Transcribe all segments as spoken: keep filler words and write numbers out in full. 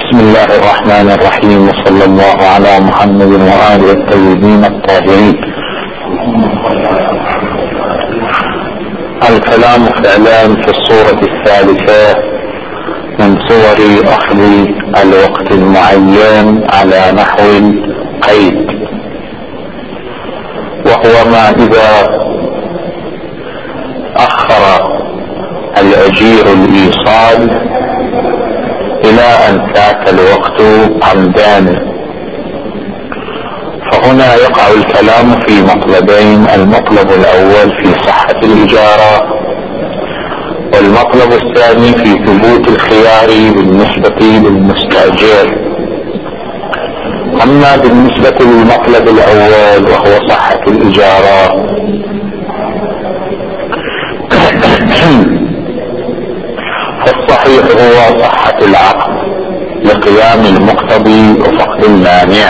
بسم الله الرحمن الرحيم، وصلى الله على محمد وآله الطيبين الطاهرين. الكلام فعلان في الصورة الثالثة من صور أخذ الوقت المعين على نحو القيد، وهو ما إذا أخر الأجير الإيصال إلى أن فات الوقت عمدان. فهنا يقع الكلام في مطلبين: المطلب الأول في صحة الإجارة، والمطلب الثاني في ثبوت الخيار بالنسبة للمستأجر. أما بالنسبة للمطلب الأول وهو صحة الإجارة، فالصحيح هو صحة العقد لقيام المقتضي وفقد المانع.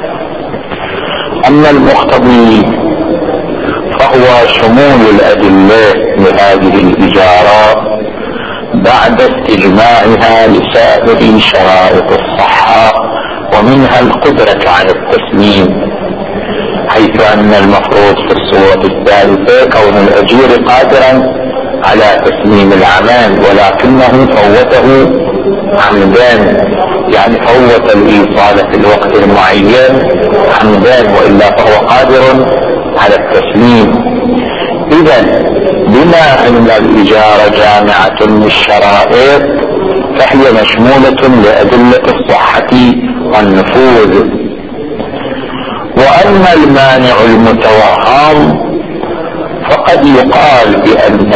أما المقتضي فهو شمول الأدلة لهذه الإجارة بعد استجماعها لسائر شرائط الصحة، ومنها القدرة على التسليم، حيث أن المفروض في الصورة الثالثة كون الأجير قادرا على تسليم العمل، ولكنه فوته عمدان، يعني فوت الإيصال في الوقت المعين عمدان، وإلا فهو قادر على التسليم. إذن بما أن الإجارة جامعة للشرائط فهي مشمولة لأدلة الصحة والنفوذ. وأما المانع المتوهم فقد يقال بأن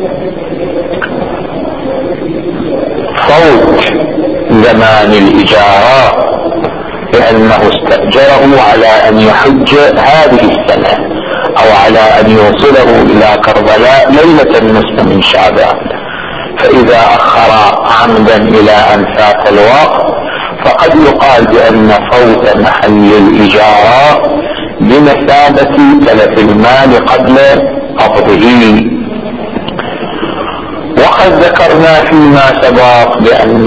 فوت زمان الإجارة لأنه استأجره على أن يحج هذه السنة، أو على أن يوصله إلى كربلاء ليلة النصف من شعبان، فإذا أخر عمدا إلى أن فات الوقت فقد يقال بأن فوت محل الإجارة بمثابة تلف المال قبل قبضه. وقد ذكرنا فيما سبق بأن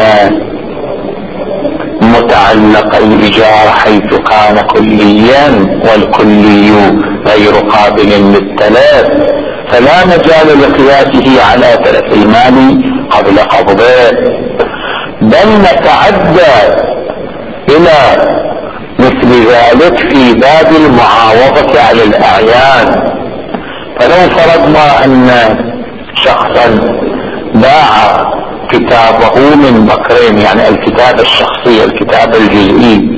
متعلق الإجارة حيث كان كليا والكلي غير قابل للتلف فلا مجال لقياسه على تلف المال قبل قبضه، بل نتعدى إلى مثل ذلك في باب المعاوضة على الأعيان. فلو فرضنا أن شخصا باع كتابه من بكرين، يعني الكتاب الشخصي الكتاب الجزئي،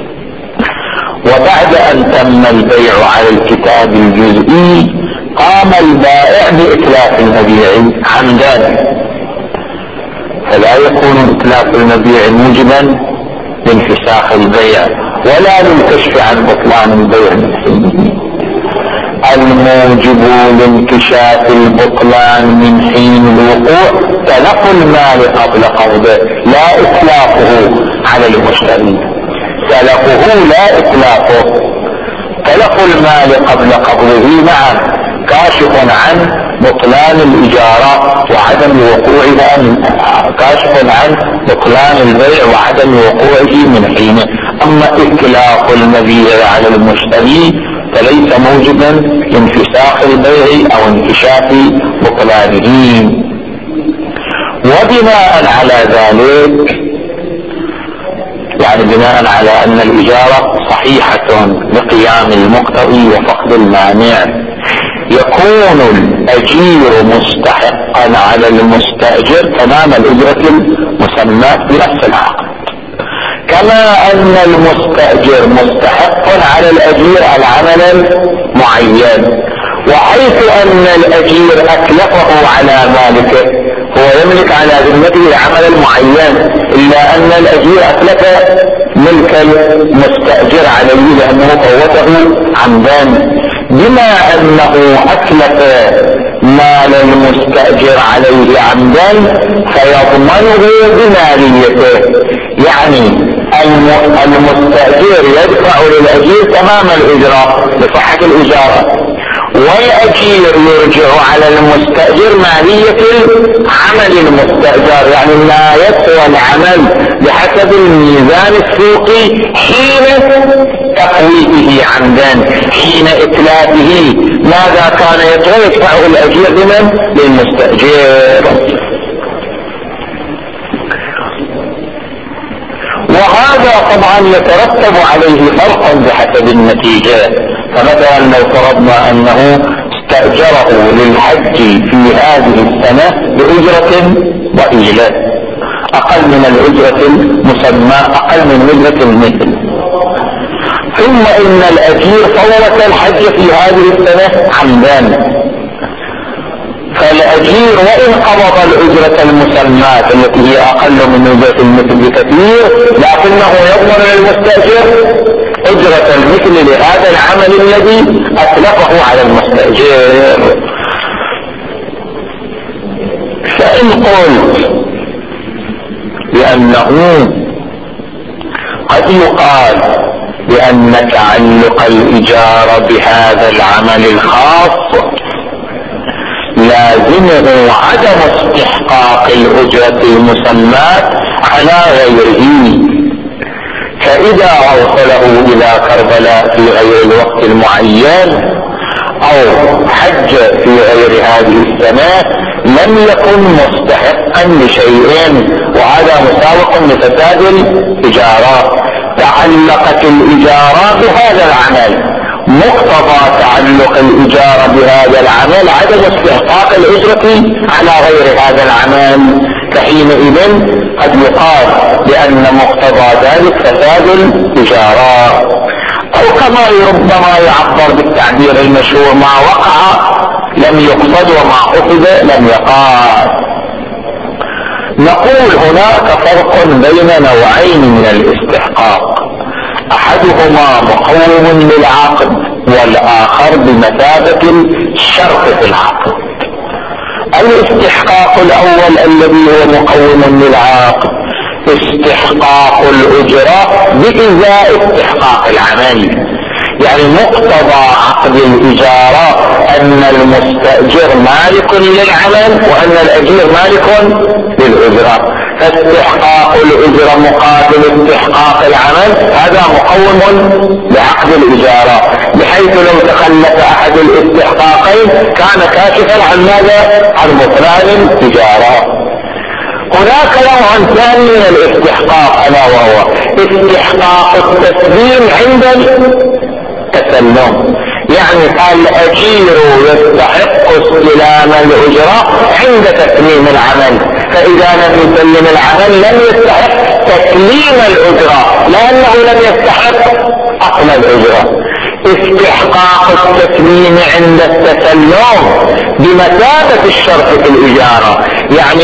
وبعد أن تم البيع على الكتاب الجزئي قام البائع بإتلاف المبيع عمدا، فلا يكون إتلاف المبيع موجبا لانفساخ البيع ولا للكشف عن بطلان البيع من حينه. الموجب لانكشاف البطلان من حين الوقوع تلف المال قبل قبضه لا إتلافه على المشتري، تلفه لا إتلافه. تلف المال قبل قبضه نعم كاشف عن بطلان الإجارة وعدم وقوعها من كاشف عن بطلان البيع وعدم وقوعه من حينه. أما إتلاف المبيع على المشتري فليس موجبا لانفساخ البيع او انكشاف بطلانه. وبناء على ذلك، يعني بناء على ان الإجارة صحيحة لقيام المقتضي وفقد المانع، يكون الأجير مستحقا على المستأجر تمام الأجرة المسماة بنفس العقد، كما أن المستأجر مستحق على الأجير العمل المعين. وحيث أن الأجير أكلفه على مالكه، هو يملك على ذمته العمل المعين، إلا أن الأجير أكلف ملك المستأجر عليه لأنه فوته عمدان. بما أنه أكلف مال المستأجر عليه عمدان فيضمنه بماليته، يعني المستأجر يدفع للأجير تمام الإجراء لصحة الإجارة، والأجير يرجع على المستأجر مالية العمل المستأجر، يعني ما يسوى العمل بحسب الميزان السوقي حين تقويته عمدا، حين إتلافه ماذا كان يطوي يدفعه الأجير لمن؟ للمستأجر. وهذا طبعا يترتب عليه فرقا بحسب النتيجة. فمثلا لو فرضنا أنه استأجره للحج في هذه السنة بأجرة ضئيلة أقل من الأجرة المسمى، أقل من أجرة المثل، ثم إن الأجير فوت الحج في هذه السنة عمدا، فالأجير وإن قبض الأجرة المسماة التي هي أقل من أجرة المثل بكثير، لكنه يضمن للمستأجر أجرة المثل لهذا العمل الذي أتلفه على المستأجر. فإن قلت بأنه قد يقال بأن تعلق الإجارة بهذا العمل الخاص لازمه عدم استحقاق الأجرة المسماة على غيره، فإذا أوصله إلى كربلاء في غير الوقت المعين أو حج في غير هذه السنة لم يكن مستحقا لشيء، وهذا مساوق لفساد الإجارة. تعلقت الإجارة بهذا العمل، مقتضى تعلق الإجارة بهذا العمل عدم استحقاق الأجرة على غير هذا العمل، فحينئذ قد يقال بأن مقتضى ذلك فساد الإجارة. أو كما ربما يعبر بالتعبير المشهور ما وقع لم يقصد وما قصد لم يقع. نقول هناك فرق بين نوعين من الاستحقاق، احدهما مقوم للعقد والاخر بمثابة الشرط في العقد. الاستحقاق الاول الذي هو مقوم للعقد استحقاق الاجرة بإزاء استحقاق العمل، يعني مقتضى عقد الإجارة أن المستأجر مالك للعمل وأن الأجير مالك للأجرة، فاستحقاق الأجرة مقابل استحقاق العمل هذا مقوم لعقد الإجارة، بحيث لو تخلف أحد الاستحقاقين كان كاشفا عن ماذا؟ عن بطلان الإجارة. هناك نوع ثاني من الاستحقاق ألا وهو استحقاق التسليم عند التسلم، يعني قال الأجير يستحق استلام الأجرة عند تسليم العمل، فإذا لم يسلم العمل لم يستحق تسليم الأجرة لأنه لم يستحق أصل الأجرة. استحقاق التسليم عند التسلم بمثابة الشرط في الإجارة، يعني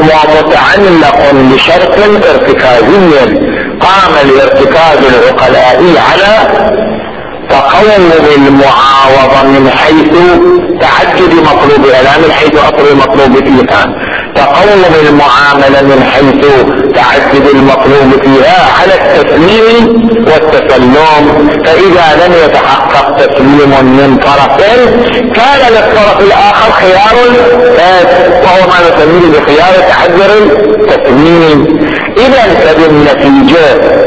متعلق بشرط ارتكازي قام الارتكاز العقلائي على تقوم المعاوضة من حيث تعدد مطلوبها لا من حيث أصل المطلوب فيها، تقوم المعاملة من حيث تعدد المطلوب فيها على التسليم والتسلم، فإذا لم يتحقق تسليم من طرفين كان للطرف الآخر خيار وهو ما نسميه بخيار تحذر التسليم. إذا فبالنتيجة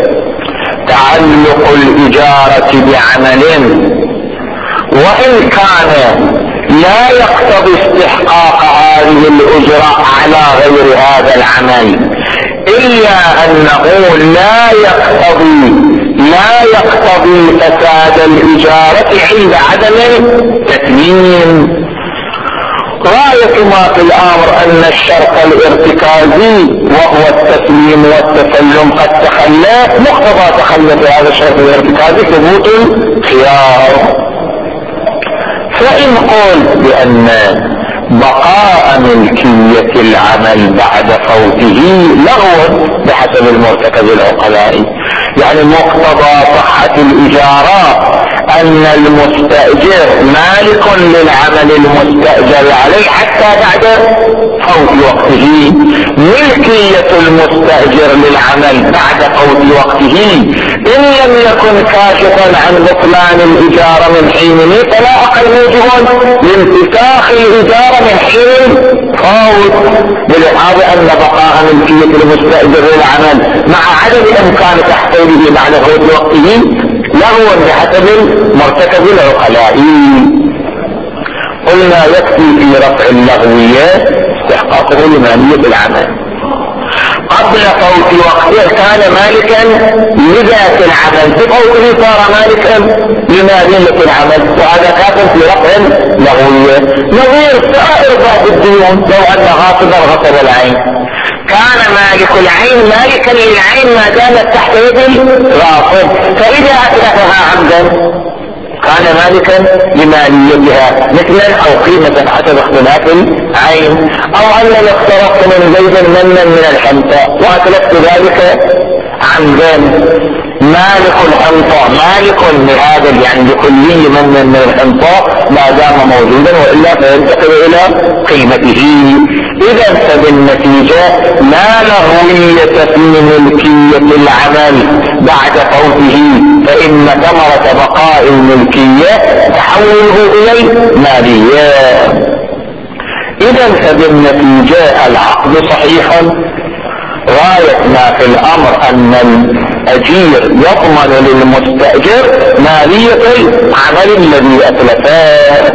تعلق الإجارة بعمل وإن كان لا يقتضي استحقاق هذه الأجرة على غير هذا العمل، إلا أنه لا يقتضي لا يقتضي فساد الإجارة عند عدم التسليم. غاية ما في الأمر أن الشرط الارتكازي وهو التسليم والتسلم قد تخلى، مقتضى تخلى هذا الشرط الارتكازي ثبوت الخيار. فإن قلت بأن بقاء ملكية العمل بعد فوته لغو بحسب المرتكز العقلائي، يعني مقتضى صحة الإجارة ان المستأجر مالك للعمل المستأجر عليه حتى بعد فوت وقته. ملكية المستأجر للعمل بعد فوت وقته ان لم يكن كاشفا عن بطلان الإجارة من حينه فلا اقل موجب لانتساخ الإجارة من حين فوت، بلحاظ ان بقاء ملكية المستأجر للعمل مع عدم امكان تحصيله بعد فوت وقته له بحسب مرتكب العقلاء. قلنا يكفي في رفع اللغوية استحقاقه لمالية العمل. قبل فوت وقته كان مالكا لذات العمل، بفوته صار مالكا لمالية العمل، وهذا كافٍ في رفع اللغوية. نظير سائر بعض الديون، لو ان غاصبا غصب العين كان مالك العين مالكا للعين ما دامت تحت يد الغاصب، فإذا أتلفها عمدا كان مالكا لماليتها مثلا او قيمة حسب اختلاف العين، او انني اقترضت من زيد منا من الحنطة واتلفت ذلك عمدا، مالك الحنطة مالك لهذا يعني لكلي من من الحنطة ما دام موجودا، والا فينتقل الى قيمته. اذا فبالنتيجة لا لغوية في ملكية العمل بعد فوته، فان ثمرة بقاء الملكية تحوله الى المالية. اذا فبالنتيجة العقد صحيح، غاية ما في الامر ان الاجير يضمن للمستأجر مالية العمل الذي اتلفه.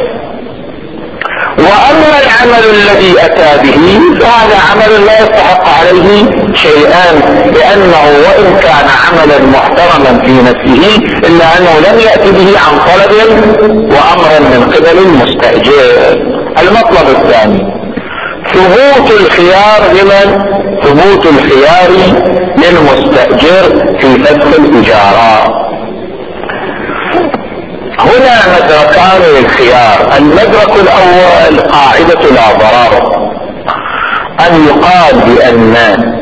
واما العمل الذي اتى به فهذا عمل لا يستحق عليه شيئا، لانه وان كان عملا محترما في نفسه الا انه لم يأتي به عن طلب وامر من قبل المستأجر. المطلب الثاني ثبوت الخيار لمن ثبوت الخيار للمستأجر في فسخ الإجارة. هنا مدركان للخيار. المدرك الأول قاعدة لا ضرر، أن يقال بأن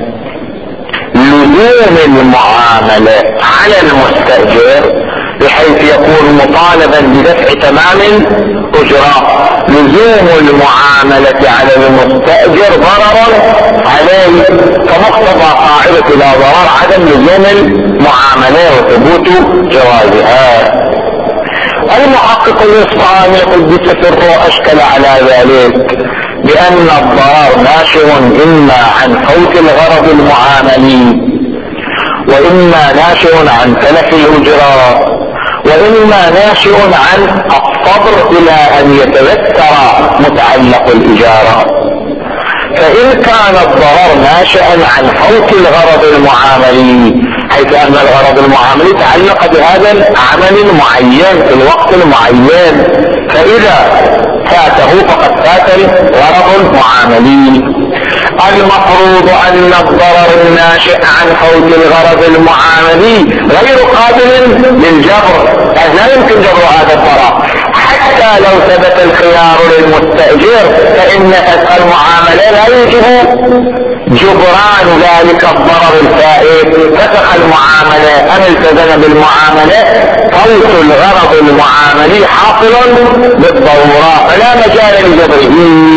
لزوم المعاملة على المستأجر بحيث يكون مطالبا بدفع تمام الأجرة، لزوم المعاملة على المستأجر ضررا عليه، فمقتضى قاعدة لا ضرر عدم لزوم المعاملة وثبوت جوازها. المحقق الإصفهاني قدس سره أشكل على ذلك بأن الضرر ناشئ إما عن فوت الغرض المعاملي، وإما ناشئ عن تلف الأجرة، وإما ناشئ عن الصبر إلى أن يتذكر متعلق الإجارة. فإن كان الضرر ناشئا عن فوت الغرض المعاملي حيث أن الغرض المعاملي تعلق بهذا العمل المعين في الوقت المعين، فإذا فاته فقد فات الغرض المعاملي. المفروض أن الضرر الناشئ عن فوت الغرض المعاملي غير قابل للجبر، أي لا يمكن جبر هذا الضرر حتى لو ثبت الخيار للمستأجر، فإن فسخ المعاملة لا يجب جبران ذلك الضرر الفائت. فسخ المعاملة أم التزم بالمعاملة، فوت الغرض المعاملي حاصل بالضرورة فلا مجال لجبره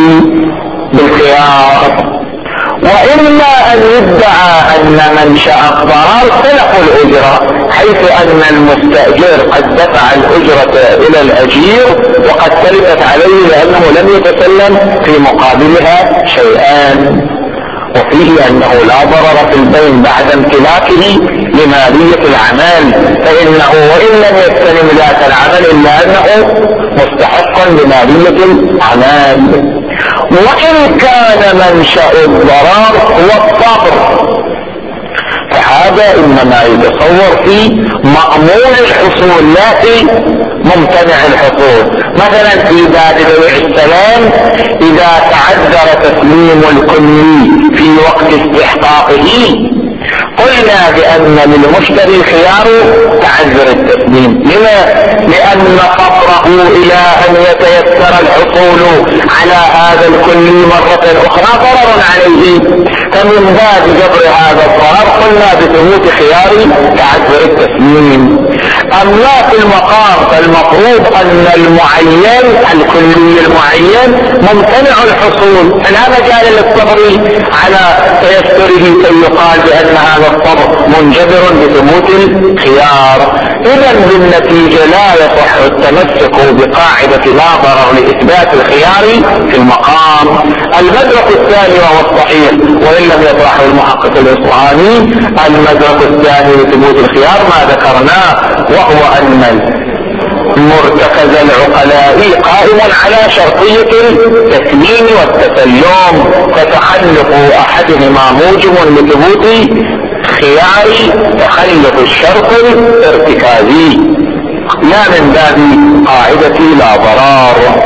بالخيار. وإما أن يدعى أن منشأ الضرر تلف الأجرة، حيث أن المستأجر قد دفع الأجرة إلى الأجير وقد تلفت عليه لأنه لم يتسلم في مقابلها شيئا، وفيه أنه لا ضرر في البين بعد امتلاكه لمالية العمل، فإنه وإن لم يستلم ذات العمل إلا أنه مستحق لمالية العمل. وإن كان منشأ الضرر هو الصبر، فهذا إنما يتصور في مأمول الحصول لا في ممتنع الحصول. مثلا في باب بيع السلام إذا تعذر تسليم الكلي في وقت استحقاقه قلنا بأن للمشتري خيار تعذر التسليم. لما؟ لأن فقره إلى أن يتيسر الحصول على هذا الكل مرة أخرى ضرر عليه، فمن باب جبر هذا الضرر قلنا بثبوت خيار تعذر التسليم. أما في المقام فالمفروض أن المعين الكلي المعين ممتنع الحصول، فلا مجال للصبر على تيسره كي يقال بأن هذا الصبر منجبر بثبوت الخيار. إذا بالنتيجة لا يصح التمسك بقاعدة لا ضرر لإثبات الخيار في المقام. المدرك الثاني وهو الصحيح وإن لم يطرحه المحقق الإصفهاني، المدرك الثاني لثبوت الخيار ما ذكرناه، وهو أن مرتكز العقلاء قائم على شرطية التسليم والتسلم، فتخلف أحدهما موجب لثبوت خيار تخلف الشرط الارتكازي، لا من باب قاعدة لا ضرار.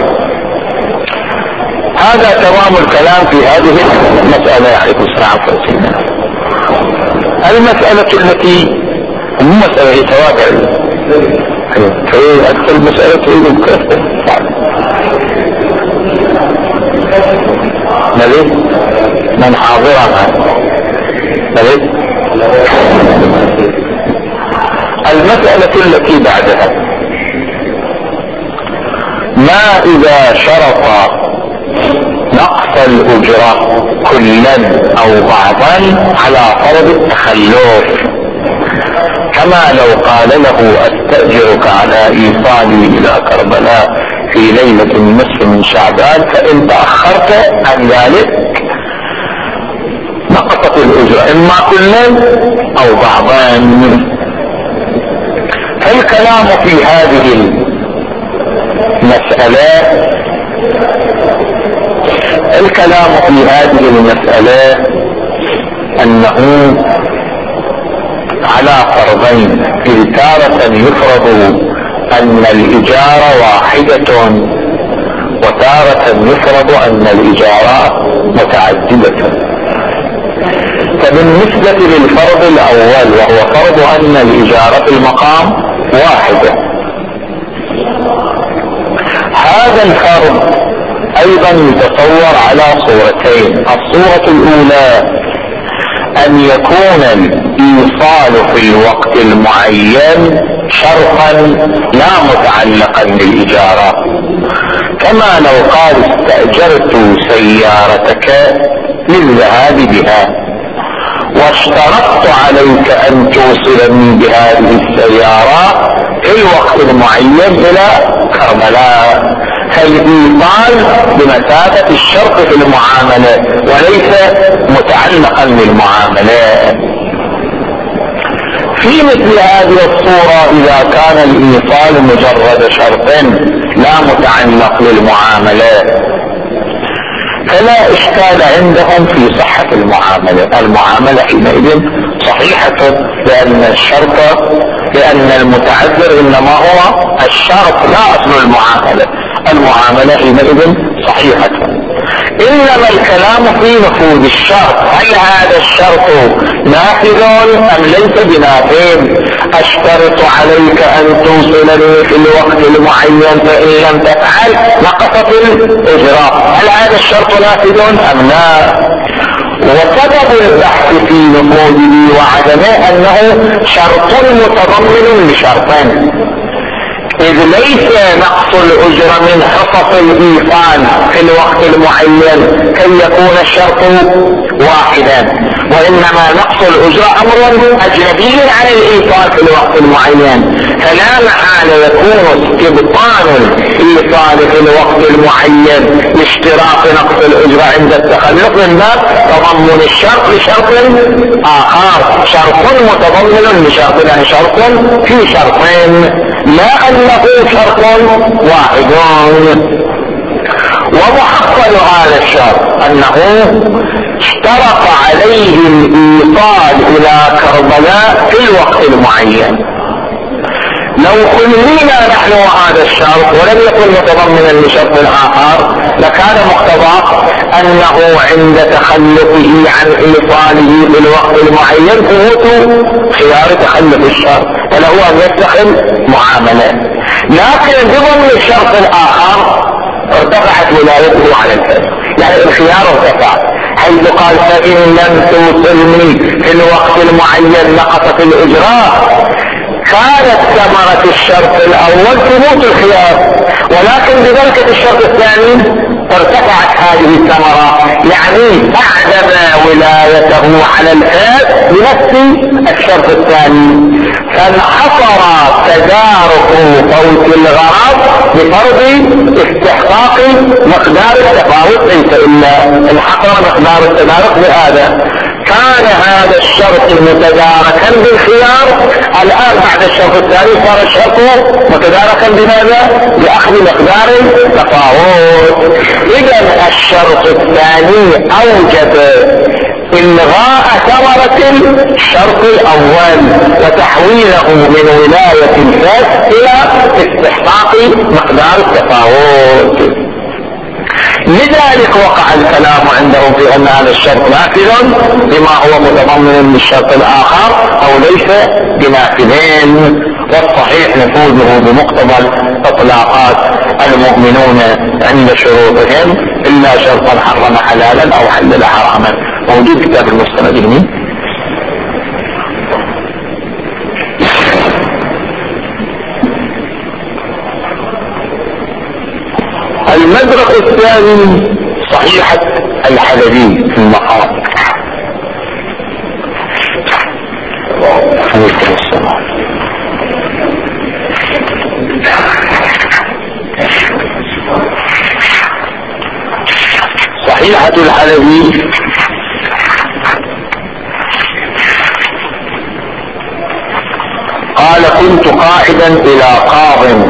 هذا تمام الكلام في هذه المسألة. عليكم السلام عليكم. المسألة التي المسألة توابع في أكثر مسألة تريد كيف نريد من حاضرها نريد. المسألة التي بعدها ما إذا شرط نقص الأجرة كلا أو بعضا على فرض التخلف، كما لو قال له أستأجرك على إيصالي إلى كربلاء في ليلة النصف من شعبان، فإن تأخرت عن ذلك نقصت الأجرة إما كلا أو بعضا. فالكلام في هذه المسألة الكلام في هذه المسألة أنه على فرضين، إذ تارة يفرض أن الإجارة واحدة وتارة يفرض أن الإجارة متعددة. فبالنسبة للفرض الأول وهو فرض أن الإجارة في المقام واحدة، هذا الفرض أيضا يتصور على صورتين. الصورة الأولى أن يكون الإيصال في الوقت المعين شرطا لا متعلقا بالإجارة، كما لو قال استأجرت سيارتك للذهاب بها واشترطت عليك أن توصلني بهذه السيارة في الوقت المعين إلى كربلاء، فالإيصال بمثابة الشرط في المعاملة وليس متعلقا بالمعاملة. في مثل هذه الصورة إذا كان الإيصال مجرد شرط لا متعلق بالمعاملة فلا إشكال عندهم في صحة المعاملة. المعاملة حينئذ صحيحة، لأن الشرط لأن المتعذر إنما هو الشرط لا أصل المعاملة. المعاملة حينئذ صحيحة. إنما الكلام في نفوذ الشرط، هل هذا الشرط نافذ أم ليس بنافذ؟ أشترط عليك أن توصلني في الوقت المعين فإن لم تفعل نقصت الإجراء، هل هذا الشرط نافذ أم لا؟ وسبب البحث في نفوذه وعدمه أنه شرط متضمن لشرطين، إذ ليس نقص الأجرة من حصص الإيصال في الوقت المعين كي يكون الشرط واحدا، وإنما نقص الأجرة أمر أجنبي عن الإيصال في الوقت المعين، فلا محالة يكون استبطان الإيصال في الوقت المعين لاشتراط نقص الأجرة عند التخلف من باب تضمن الشرط لشرط آخر، شرط متضمن لشرط، يعني شرط في شرطين لا أنه شرط واحد. ومحصل هذا الشرط أنه اشترط عليه الإيصال إلى كربلاء في الوقت المعين، لو خلينا نحن وهذا الشرط ولم يكن متضمنا لشرط آخر لكان مقتضاه أنه عند تخلفه عن إيصاله في الوقت المعين ثبوت خيار تخلف الشرط فله أن يتخذ معاملة. لكن بضمن الشرط الآخر ارتفعت ولايته على الفاسد، يعني الخيار ارتفع حيث قال فإن لم توصلني في الوقت المعين نقصت الإجراء. كانت ثمرة الشرط الأول ثبوت الخيار، ولكن ببركة الشرط الثاني ارتفعت هذه الثمرة، يعني أعدم ولايته على الفاسد بنفس الشرط الثاني، فانحصر تدارك فوت الغرض بفرض استحقاق مقدار التفاوت، ليس إلا انحصر مقدار التدارك بهذا. كان هذا الشرط متداركا بالخيار، الآن بعد الشرط الثاني صار الشرط متداركا بماذا؟ بأخذ مقدار التفاوت. إذا الشرط الثاني أوجب إلغاء ثمرة الشرط الأول وتحويله من ولاية الفاسد إلى استحقاق مقدار التفاوت. لذلك وقع الكلام عندهم في أن هذا الشرط نافذ بما هو متضمن للشرط الآخر أو ليس بنافذين، والصحيح نفوذه بمقتضى إطلاقات المؤمنون عند شروطهم إلا شرطا حرم حلالا أو حلل حراما. موجود كتاب المستند اليمين. المدرك الثاني صحيحة الحلبي في المقام. صحيحة الحلبي قال كنت قاعدا إلى قاض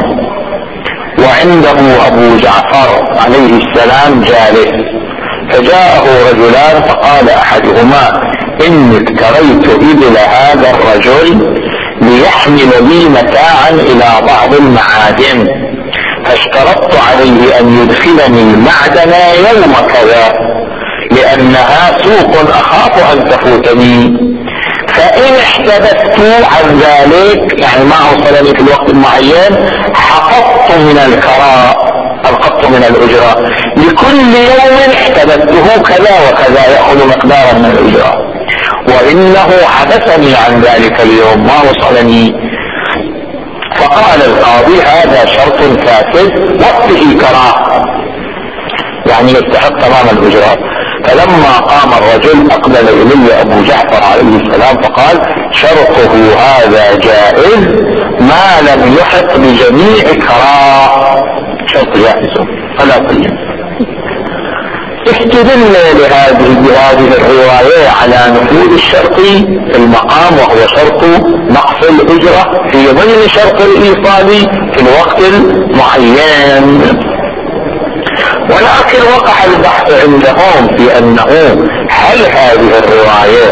وعنده أبو جعفر عليه السلام جالس، فجاءه رجلان فقال أحدهما إني اشتريت إبل هذا الرجل ليحمل لي متاعا إلى بعض المعادن، فاشترطت عليه أن يدخلني المعدن يوم كذا لأنها سوق أخاف أن تفوتني، فإن احتبست عن ذلك يعني ما أوصلني في الوقت المعين حققت من الكراء القط من الأجرة، لكل يوم احتبسته كذا وكذا يأخذ مقدارا من الأجرة، وإنه حدثني عن ذلك اليوم ما وصلني. فقال القاضي هذا شرط فاسد وفيه كراء يعني يستحق تمام الأجرة. فلما قام الرجل أقبل إلي أبو جعفر عليه السلام فقال شرطه هذا جائز ما لم يحط بجميع كراء، شرط جائز فلا قيم. استدل لهذه بهذه الرواية على نفوذ الشرط في المقام وهو شرط نقص الأجرة في ضمن شرط الإيصال في الوقت المعين. ولكن وقع البحث عندهم في أنه هل هذه الرواية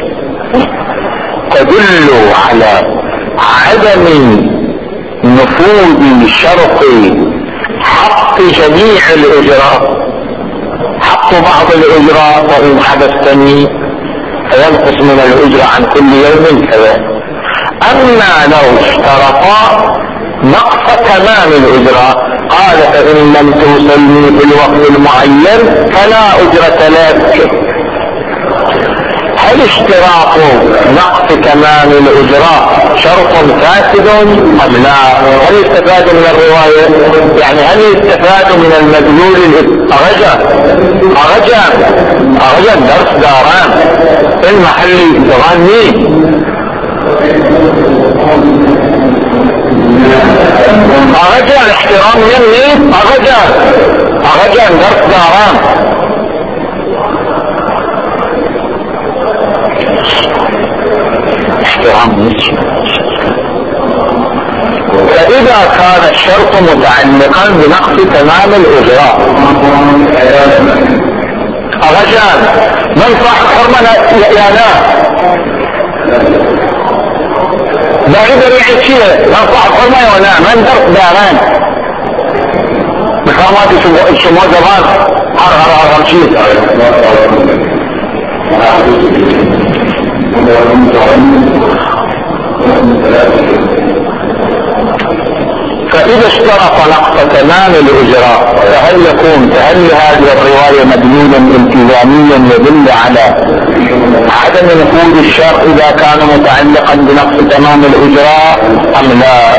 تدل على عدم نفوذ شرط حق جميع الأجرة، حق بعض الأجرة وإن حدثتني فينقص من الأجرة عن كل يوم كذا، أما لو اشترطا نقص تمام الأجرة قال فإن لم توصلني في الوقت المعين فلا أجرة لك. هل اشتراط نقص تمام الأجرة شرط فاسد أم لا؟ هل يستفاد من الرواية؟ يعني هل يستفاد من المدلول أغجى أغجى أغجى درس داران المحلي تغني أغجى الاحترام يمني أغجى أغجى درس داران. فإذا كان الشرط متعلقا بنقص تمام الأجراء أغجان من صاحب حرمة يا لا يقدر يعيش شيء لا صاحب حرمة ولا من درس داران بخرمات الشموع زمان هر هر هر هر شيء. فإذا اشترط نقص تمام الإجراء فهل يكون فهل هذه الرواية مدلولا التزاميا يدل على عدم نفوذ الشرع إذا كان متعلقا بنقص تمام الإجراء أم لا؟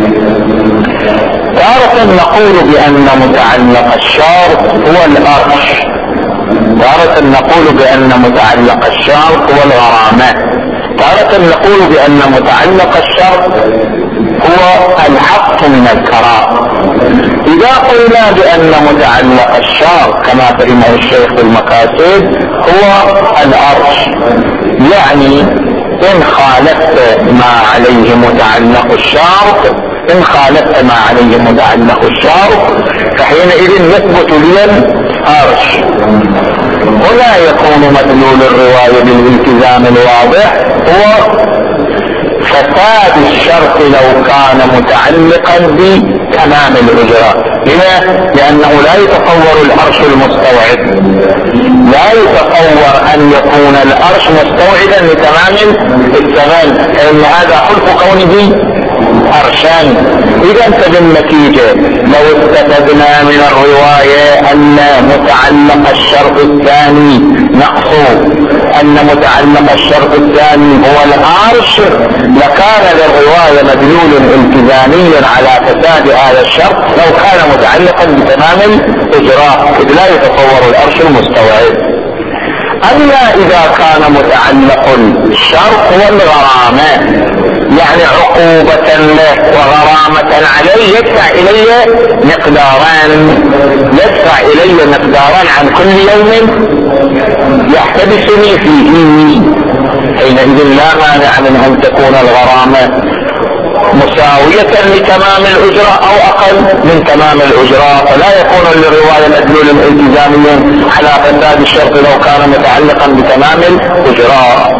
تارة نقول بأن متعلق الشرط هو الأرش، تارة نقول بأن متعلق الشرط هو الغرامة، تارة نقول بأن متعلق الشرط هو الحق من الكراء. إذا قلنا بأن متعلق الشرط كما فهمه الشيخ المقاصد هو الأرش، يعني إن خالفت ما عليه متعلق الشرط إن خالفت ما عليه متعلق الشرط فحينئذ يثبت لي الأرش. هنا يكون مدلول الرواية بالالتزام الواضح هو فساد الشرط لو كان متعلقا بتمام الإجراء. لما؟ لأنه لا يتصور الأرش المستوعب، لا يتصور أن يكون الأرش مستوعبا لتمام الزمان، فإن هذا خلف كونه أرشان. إذا فبالنتيجة لو استفدنا من الرواية أن متعلق الشرط الثاني نقصه أن متعلق الشرط الثاني هو الأرش لكان للرواية مدلول التزامي على فساد هذا الشرط لو كان متعلقا بتمام الإجراء، إذ لا يتصور الأرش المستوعب. أما إذا كان متعلق الشرط هو الغرامة، يعني عقوبة له وغرامة عليه يدفع إلي مقداران يدفع إلي مقداران عن كل يوم يحتبسني فيه، حينئذ لا مانع من أن تكون الغرامة مساوية لتمام الأجرة أو أقل من تمام الأجرة، فلا يكون للرواية مدلول التزاميا على فساد الشرط لو كان متعلقا بتمام الأجرة.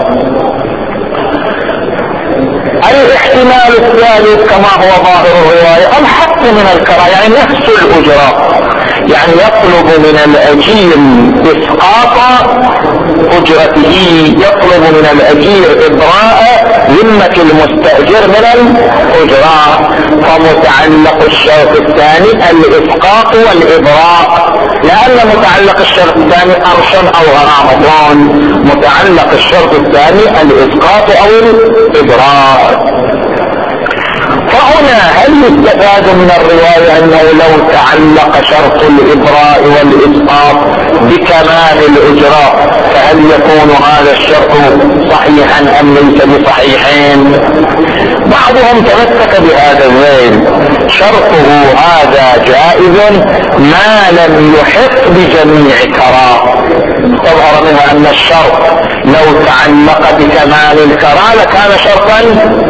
الاحتمال الثالث كما هو ظاهر الرواية الحق من الكراء، يعني نفس الأجرة، يعني يطلب من الأجير إسقاط أجرته، يطلب من الأجير إبراء ذمة المستأجر من الأجرة. فمتعلق الشرط الثاني الإسقاط والإبراء، لأن متعلق الشرط الثاني أرش أو غرامة، متعلق الشرط الثاني الإسقاط أو الإبراء. فهنا هل يستفاد من الرواية أنه لو تعلق شرط الإبراء والإسقاط بكمال الإجراء فهل يكون هذا الشرط صحيحا أم ليس بصحيحين؟ بعضهم تمسك بهذا الذيل، شرطه هذا جائز ما لم يحق بجميع كراء. تظهر منها أن الشرط لو تعلق بكمال الكراء لكان شرطا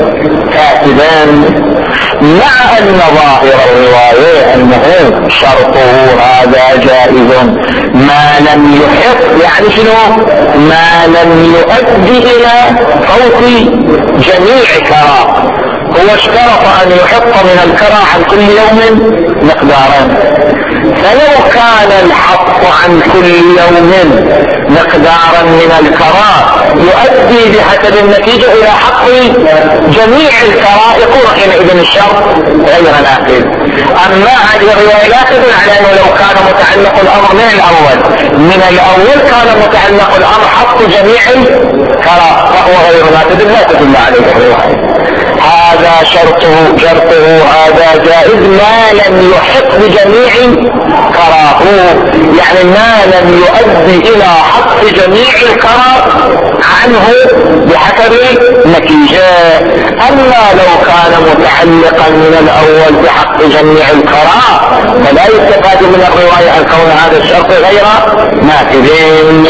كاتبا، مع أن ظاهر الرواية أنه شرطه هذا جائز ما لم يحق، يعني شنو؟ ما لم يؤدي إلى فوت جميع كراء. هو اشترط أن يحق من الكراء عن كل يوم مقدارا، فلو كان الحق عن كل يوم مقدارا من الكراء يؤدي بحسب النتيجة إلى حق جميع الكراء يكون حينئذ الشرط غير نافذ. أما هذه الرواية لا تدل على أنه لو كان متعلق الأمر من الأول من الأول كان متعلق الأمر حق جميع الكراء فهو غير نافذ، لا تدل عليه الرواية. هذا شرطه شرطه هذا جائز ما لم يحق بجميع كراء، يعني ما لم يؤدي إلى حق جميع الكراء عنه بحسب نتيجة. أما لو كان متعلقا من الأول بحق جميع الكراء فلا يستفاد من الرواية عن كون هذا الشرط غير نافذين.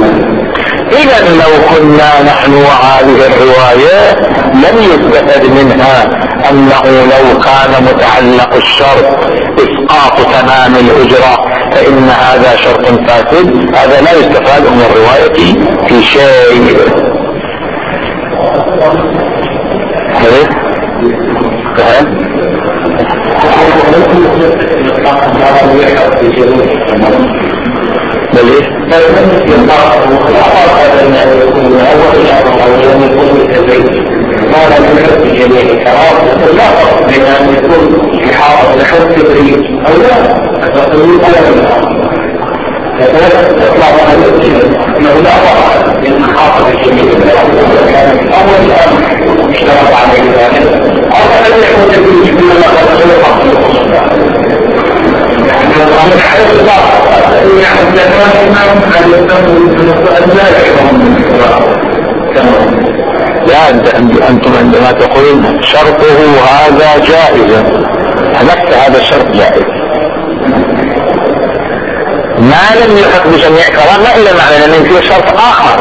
إذا لو كنا نحن وهذه الرواية لم يستفاد منها أنه لو كان متعلق الشرط إسقاط تمام الأجرة فإن هذا شرط فاسد، هذا لا يستفاد من الرواية في شيء. بل ايه؟ ما لا يحب جميع الكرام لا فرق بين ان يكون في حاضر لحد تدريج او لا فتقولون انا فثلاثة اطلاع على الاتجاه انه لا فرق بين حاضر الجميع اول الامر اشتغل عليه ذلك او ان يكون تدريج كل ما قد خلق يعني الامر حيث بعض يعني الزمان امام على الزمان لا أنتم عندما تقولون شرطه هذا جائز نفس هذا الشرط جائز ما لم يحق بجميع كرام ما إلا معنى أن فيه شرط آخر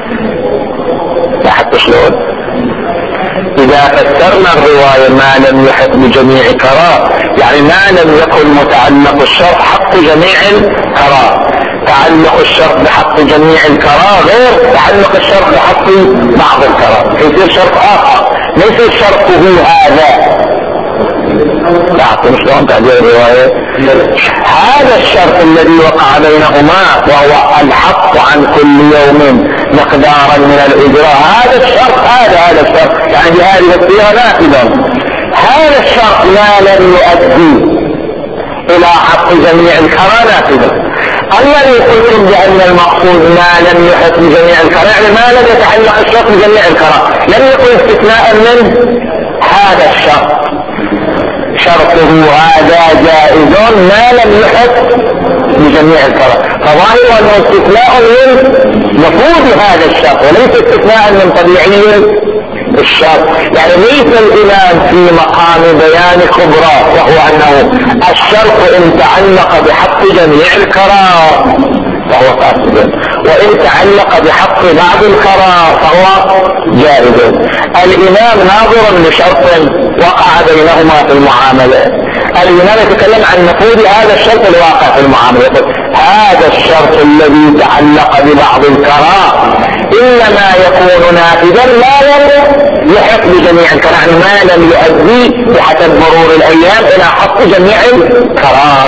لاحظت شلون إذا فسرنا الرواية ما لم يحق بجميع كرام يعني ما لم يكن متعلق الشرط حق جميع الكرام تعلق الشرط بحق جميع الكرام غير تعلق الشرط بحق بعض الكرام يصير شرط آخر ليس شرطه هذا لاحظتم شلون تعبير الرواية هذا الشرط الذي وقع بينهما وهو الحق عن كل يوم مقدارا من الإجراء هذا الشرط هذا هذا الشرط يعني بهذه الصيغة نافذا هذا الشرط ما لم يؤدي إلى حق جميع الكرام نافذا الذي قلتم بأن المقصود ما لم يحق بجميع الكرام يعني ما لم يتعلق الشرط بجميع الكرام لم يكن استثناء من هذا الشرط شرطه هذا جائز ما لم يحق بجميع الكرام فظاهر أنه استثناء من نفوذ هذا الشرط وليس استثناء من طبيعي الشرط يعني ليس الإمام في مقام بيان كبرى وهو أنه الشرط إن تعلق بحق جميع الكرام فهو فاسد وإن تعلق بحق بعض الكرام فهو جائز الإمام ناظر لشرط وقع بينهما في المعاملة الإمام يتكلم عن نفوذ هذا الشرط الواقع في المعاملة هذا الشرط الذي تعلق ببعض الكرام إنما يكون نافذا ما لم يحق بجميع الكرام ما لم يؤدي بحسب مرور الأيام إلى حق جميع الكرام